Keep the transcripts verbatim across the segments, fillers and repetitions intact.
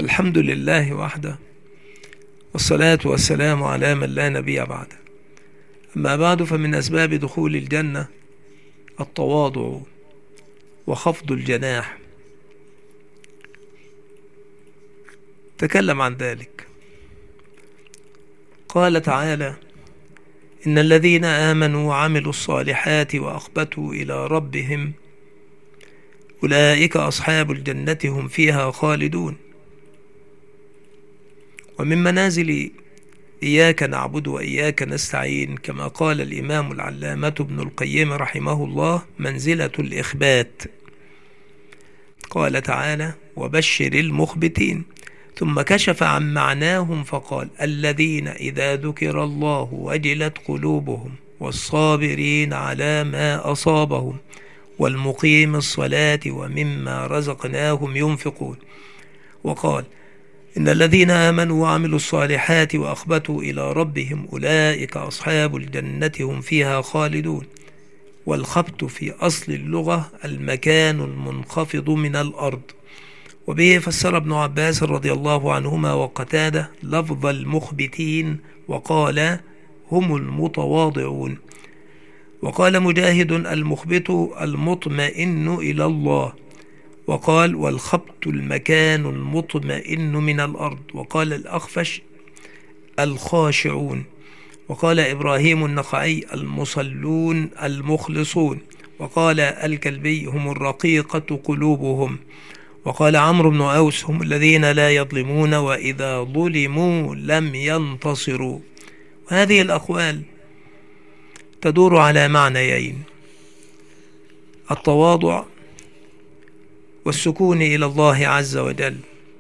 الحمد لله وحده، والصلاة والسلام على من لا نبي بعده. أما بعد، فمن أسباب دخول الجنة التواضع وخفض الجناح. تكلم عن ذلك، قال تعالى: إن الذين آمنوا وعملوا الصالحات وأخبتوا إلى ربهم أولئك أصحاب الجنة هم فيها خالدون. ومن منازل إياك نعبد وإياك نستعين، كما قال الإمام العلامة ابن القيم رحمه الله، منزلة الإخبات. قال تعالى: وبشر المخبتين. ثم كشف عن معناهم فقال: الذين إذا ذكر الله وجلت قلوبهم، والصابرين على ما أصابهم، والمقيم الصلاة ومما رزقناهم ينفقون. وقال: إن الذين آمنوا وعملوا الصالحات وأخبتوا إلى ربهم أولئك أصحاب الجنة هم فيها خالدون. والخبت في أصل اللغة المكان المنخفض من الأرض، وبه فسر ابن عباس رضي الله عنهما وقتادة لفظ المخبتين وقال: هم المتواضعون. وقال مجاهد: المخبت المطمئن إلى الله. وقال: والخبت المكان المطمئن من الأرض. وقال الأخفش: الخاشعون. وقال إبراهيم النخعي: المصلون المخلصون. وقال الكلبي: هم الرقيقة قلوبهم. وقال عمرو بن أوس: هم الذين لا يظلمون وإذا ظلموا لم ينتصروا. وهذه الأقوال تدور على معنيين: التواضع والسكون إلى الله عز وجل.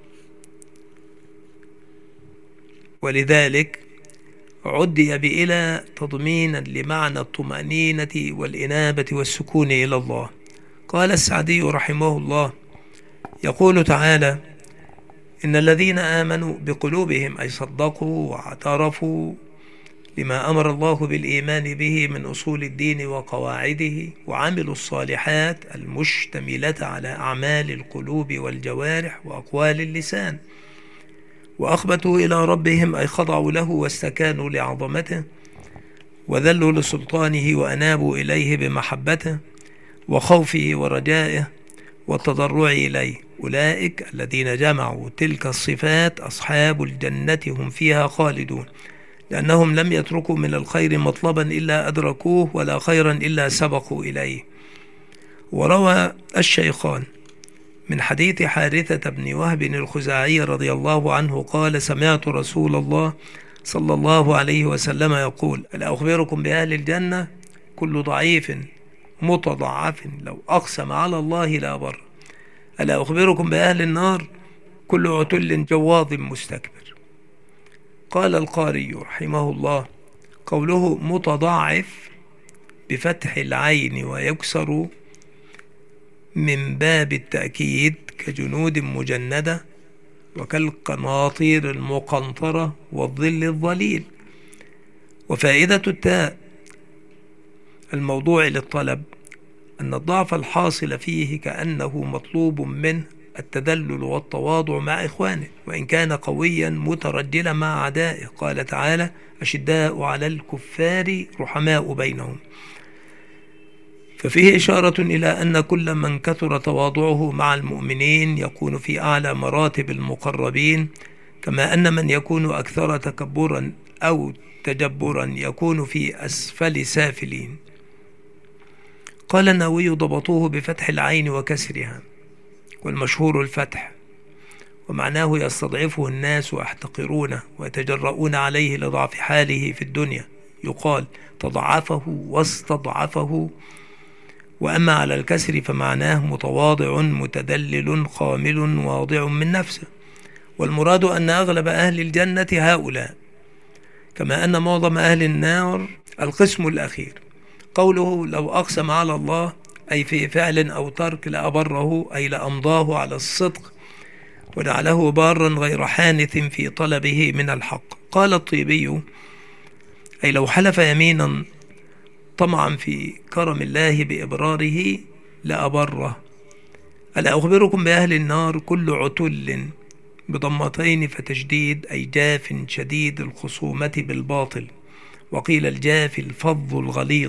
ولذلك عدي بإلى تضمينا لمعنى الطمأنينة والإنابة والسكون إلى الله. قال السعدي رحمه الله، يقول تعالى: إن الذين آمنوا بقلوبهم، أي صدقوا واعترفوا لما أمر الله بالإيمان به من أصول الدين وقواعده، وعملوا الصالحات المشتملة على أعمال القلوب والجوارح وأقوال اللسان، وأخبتوا إلى ربهم، أي خضعوا له واستكانوا لعظمته، وذلوا لسلطانه وأنابوا إليه بمحبته وخوفه ورجائه والتضرع إليه. أولئك الذين جمعوا تلك الصفات أصحاب الجنة هم فيها خالدون، لأنهم لم يتركوا من الخير مطلبا إلا أدركوه، ولا خيرا إلا سبقوا إليه. وروى الشيخان من حديث حارثة بن وهب الخزاعي رضي الله عنه قال: سمعت رسول الله صلى الله عليه وسلم يقول: ألا أخبركم بأهل الجنة؟ كل ضعيف متضعف لو أقسم على الله لا بر. ألا أخبركم بأهل النار؟ كل عتل جواظ مستكبر. قال القاري رحمه الله: قوله متضاعف بفتح العين ويكسر من باب التأكيد، كجنود مجندة وكالقناطير المقنطرة والظل الظليل. وفائدة التاء الموضوع للطلب أن الضعف الحاصل فيه كأنه مطلوب منه التذلل والتواضع مع إخوانه، وإن كان قويا مترجلا مع أعدائه. قال تعالى: أشداء على الكفار رحماء بينهم. ففيه إشارة إلى أن كل من كثر تواضعه مع المؤمنين يكون في أعلى مراتب المقربين، كما أن من يكون أكثر تكبرا أو تجبرا يكون في أسفل سافلين. قال النووي: ضبطوه بفتح العين وكسرها، والمشهور الفتح، ومعناه يستضعفه الناس ويحتقرونه ويتجرؤون عليه لضعف حاله في الدنيا. يقال: تضعفه واستضعفه. وأما على الكسر فمعناه متواضع متدلل خامل واضع من نفسه. والمراد أن أغلب أهل الجنة هؤلاء، كما أن معظم أهل النار القسم الأخير. قوله لو أقسم على الله، أي في فعل أو ترك، لأبره، أي لأمضاه على الصدق وجعله بارا غير حانث في طلبه من الحق. قال الطيبي: أي لو حلف يمينا طمعا في كرم الله بإبراره لأبره. ألا أخبركم بأهل النار؟ كل عتل بضمتين فتجديد أي جاف شديد الخصومة بالباطل، وقيل الجاف الفظ الغليظ.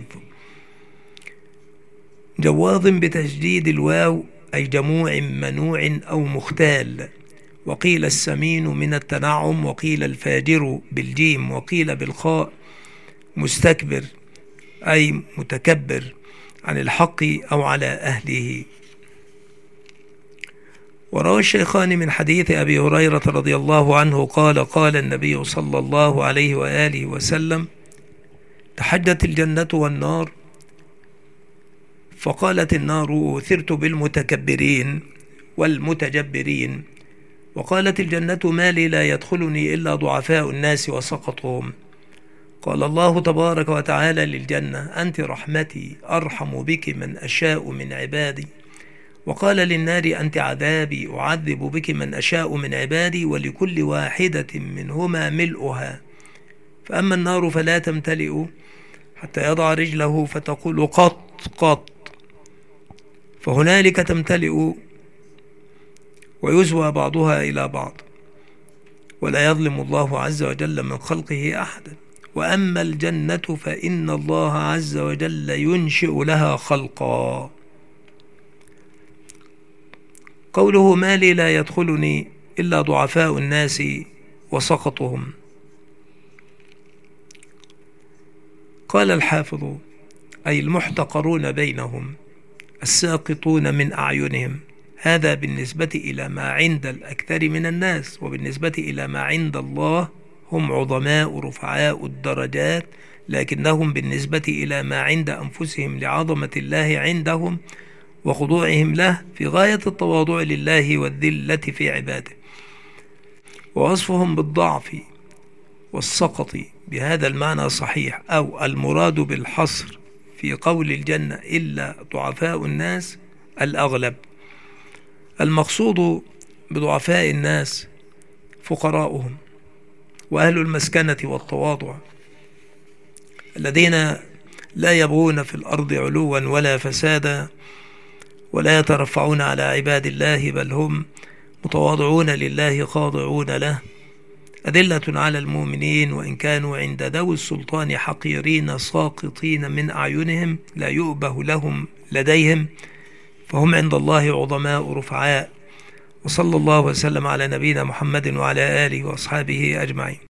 جواظ بتجديد الواو أي جموع منوع أو مختال، وقيل السمين من التنعم، وقيل الفاجر بالجيم، وقيل بالخاء مستكبر أي متكبر عن الحق أو على أهله. وروى الشيخان من حديث أبي هريرة رضي الله عنه قال قال النبي صلى الله عليه وآله وسلم: تحدت الجنة والنار، فقالت النار: أثرت بالمتكبرين والمتجبرين. وقالت الجنة: ما لي لا يدخلني إلا ضعفاء الناس وسقطهم. قال الله تبارك وتعالى للجنة: أنت رحمتي أرحم بك من أشاء من عبادي. وقال للنار: أنت عذابي أعذب بك من أشاء من عبادي، ولكل واحدة منهما ملؤها. فأما النار فلا تمتلئ حتى يضع رجله فتقول قط قط، فهنالك تمتلئ ويزوى بعضها إلى بعض، ولا يظلم الله عز وجل من خلقه أحدا. وأما الجنة فإن الله عز وجل ينشئ لها خلقا. قوله: ما لي لا يدخلني إلا ضعفاء الناس وسقطهم. قال الحافظ: أي المحتقرون بينهم الساقطون من أعينهم. هذا بالنسبة إلى ما عند الأكثر من الناس، وبالنسبة إلى ما عند الله هم عظماء رفعاء الدرجات، لكنهم بالنسبة إلى ما عند أنفسهم لعظمة الله عندهم وخضوعهم له في غاية التواضع لله والذلة في عباده. ووصفهم بالضعف والسقط بهذا المعنى صحيح، أو المراد بالحصر في قول الجنة إلا ضعفاء الناس الأغلب. المقصود بضعفاء الناس فقراؤهم وأهل المسكنة والتواضع، الذين لا يبغون في الأرض علوا ولا فسادا، ولا يترفعون على عباد الله، بل هم متواضعون لله خاضعون له، أذلة على المؤمنين، وإن كانوا عند ذوي السلطان حقيرين ساقطين من أعينهم لا يؤبه لهم لديهم، فهم عند الله عظماء رفعاء. وصلى الله وسلم على نبينا محمد وعلى آله وأصحابه أجمعين.